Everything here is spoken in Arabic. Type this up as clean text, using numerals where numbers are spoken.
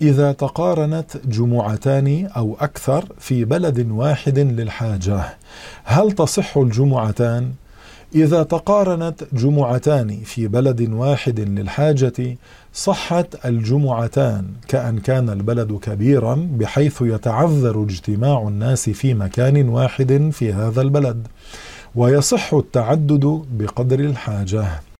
إذا تقارنت جمعتان أو أكثر في بلد واحد للحاجة، هل تصح الجمعتان؟ إذا تقارنت جمعتان في بلد واحد للحاجة صحت الجمعتان، كأن كان البلد كبيرا بحيث يتعذر اجتماع الناس في مكان واحد في هذا البلد، ويصح التعدد بقدر الحاجة.